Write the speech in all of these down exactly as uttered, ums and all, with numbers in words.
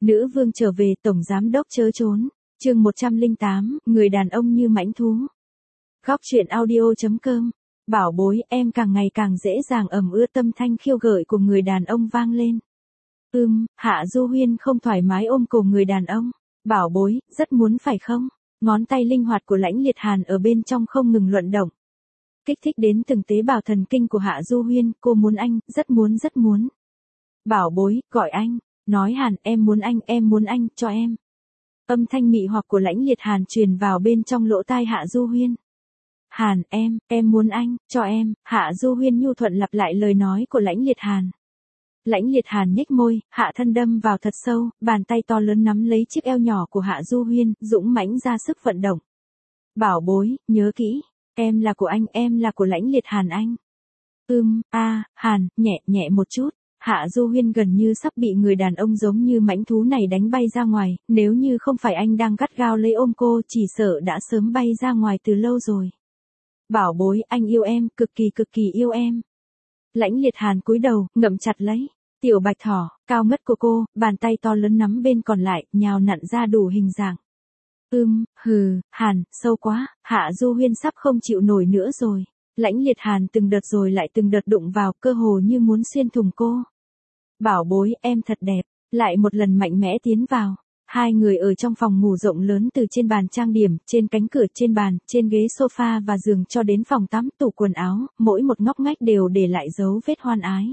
Nữ vương trở về, tổng giám đốc chớ trốn. Chương một trăm lẻ tám, người đàn ông như mãnh thú. Góc truyện audio chấm com. Bảo bối, em càng ngày càng dễ dàng ẩm ưa, tâm thanh khiêu gợi của người đàn ông vang lên. Ừm, Hạ Du Huyên không thoải mái ôm cổ người đàn ông. Bảo bối, rất muốn phải không? Ngón tay linh hoạt của Lãnh Liệt Hàn ở bên trong không ngừng luận động. Kích thích đến từng tế bào thần kinh của Hạ Du Huyên, cô muốn anh, rất muốn rất muốn. Bảo bối, gọi anh. Nói Hàn, em muốn anh, em muốn anh, cho em. Âm thanh mị hoặc của Lãnh Liệt Hàn truyền vào bên trong lỗ tai Hạ Du Huyên. Hàn, em, em muốn anh, cho em. Hạ Du Huyên nhu thuận lặp lại lời nói của Lãnh Liệt Hàn. Lãnh Liệt Hàn nhếch môi, hạ thân đâm vào thật sâu, bàn tay to lớn nắm lấy chiếc eo nhỏ của Hạ Du Huyên, dũng mãnh ra sức vận động. Bảo bối, nhớ kỹ, em là của anh, em là của Lãnh Liệt Hàn anh. Ưm, a, Hàn, nhẹ nhẹ một chút. Hạ Du Huyên gần như sắp bị người đàn ông giống như mãnh thú này đánh bay ra ngoài, nếu như không phải anh đang gắt gao lấy ôm cô, chỉ sợ đã sớm bay ra ngoài từ lâu rồi. Bảo bối, anh yêu em, cực kỳ cực kỳ yêu em. Lãnh Liệt Hàn cúi đầu, ngậm chặt lấy tiểu bạch thỏ cao ngất của cô, bàn tay to lớn nắm bên còn lại, nhào nặn ra đủ hình dạng. Ưm, hừ, Hàn, sâu quá. Hạ Du Huyên sắp không chịu nổi nữa rồi. Lãnh Liệt Hàn từng đợt rồi lại từng đợt đụng vào, cơ hồ như muốn xuyên thủng cô. Bảo bối, em thật đẹp. Lại một lần mạnh mẽ tiến vào. Hai người ở trong phòng ngủ rộng lớn, từ trên bàn trang điểm, trên cánh cửa, trên bàn, trên ghế sofa và giường cho đến phòng tắm, tủ quần áo, mỗi một ngóc ngách đều để lại dấu vết hoan ái.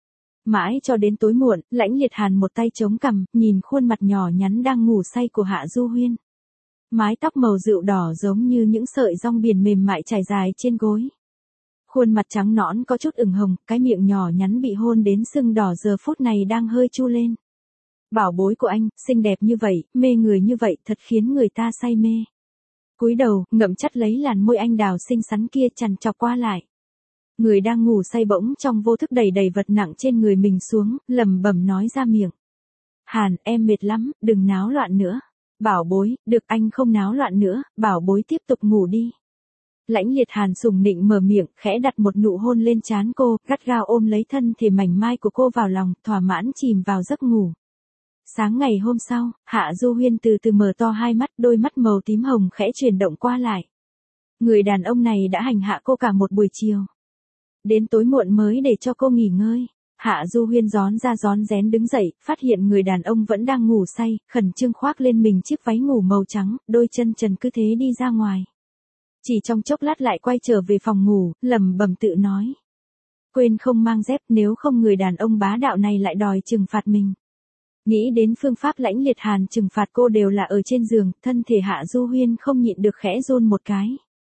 Mãi cho đến tối muộn, Lãnh Liệt Hàn một tay chống cằm, nhìn khuôn mặt nhỏ nhắn đang ngủ say của Hạ Du Huyên. Mái tóc màu rượu đỏ giống như những sợi rong biển mềm mại trải dài trên gối. Khuôn mặt trắng nõn có chút ửng hồng, cái miệng nhỏ nhắn bị hôn đến sưng đỏ giờ phút này đang hơi chu lên. Bảo bối của anh, xinh đẹp như vậy, mê người như vậy, thật khiến người ta say mê. Cúi đầu, ngậm chặt lấy làn môi anh đào xinh xắn kia, chằn chọc qua lại. Người đang ngủ say bỗng trong vô thức đẩy đẩy vật nặng trên người mình xuống, lẩm bẩm nói ra miệng. Hàn, em mệt lắm, đừng náo loạn nữa. Bảo bối, được, anh không náo loạn nữa, bảo bối tiếp tục ngủ đi. Lãnh Liệt Hàn sùng nịnh mở miệng, khẽ đặt một nụ hôn lên trán cô, gắt gao ôm lấy thân thể mảnh mai của cô vào lòng, thỏa mãn chìm vào giấc ngủ. Sáng ngày hôm sau, Hạ Du Huyên từ từ mở to hai mắt, đôi mắt màu tím hồng khẽ chuyển động qua lại. Người đàn ông này đã hành hạ cô cả một buổi chiều. Đến tối muộn mới để cho cô nghỉ ngơi. Hạ Du Huyên rón ra rón rén đứng dậy, phát hiện người đàn ông vẫn đang ngủ say, khẩn trương khoác lên mình chiếc váy ngủ màu trắng, đôi chân trần cứ thế đi ra ngoài. Chỉ trong chốc lát lại quay trở về phòng ngủ, lẩm bẩm tự nói. Quên không mang dép, nếu không người đàn ông bá đạo này lại đòi trừng phạt mình. Nghĩ đến phương pháp Lãnh Liệt Hàn trừng phạt cô đều là ở trên giường, thân thể Hạ Du Huyên không nhịn được khẽ run một cái.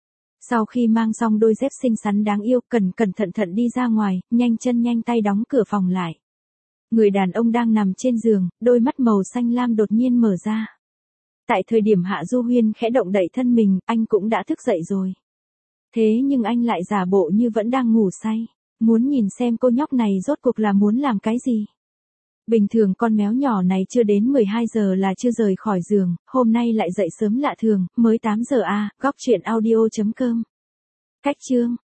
Sau khi mang xong đôi dép xinh xắn đáng yêu, cẩn cẩn thận thận đi ra ngoài, nhanh chân nhanh tay đóng cửa phòng lại. Người đàn ông đang nằm trên giường, đôi mắt màu xanh lam đột nhiên mở ra. Tại thời điểm Hạ Du Huyên khẽ động đậy thân mình, anh cũng đã thức dậy rồi. Thế nhưng anh lại giả bộ như vẫn đang ngủ say, muốn nhìn xem cô nhóc này rốt cuộc là muốn làm cái gì. Bình thường con méo nhỏ này chưa đến mười hai giờ là chưa rời khỏi giường, hôm nay lại dậy sớm lạ thường, mới tám giờ a, à, góc truyện audio chấm com. Cách chương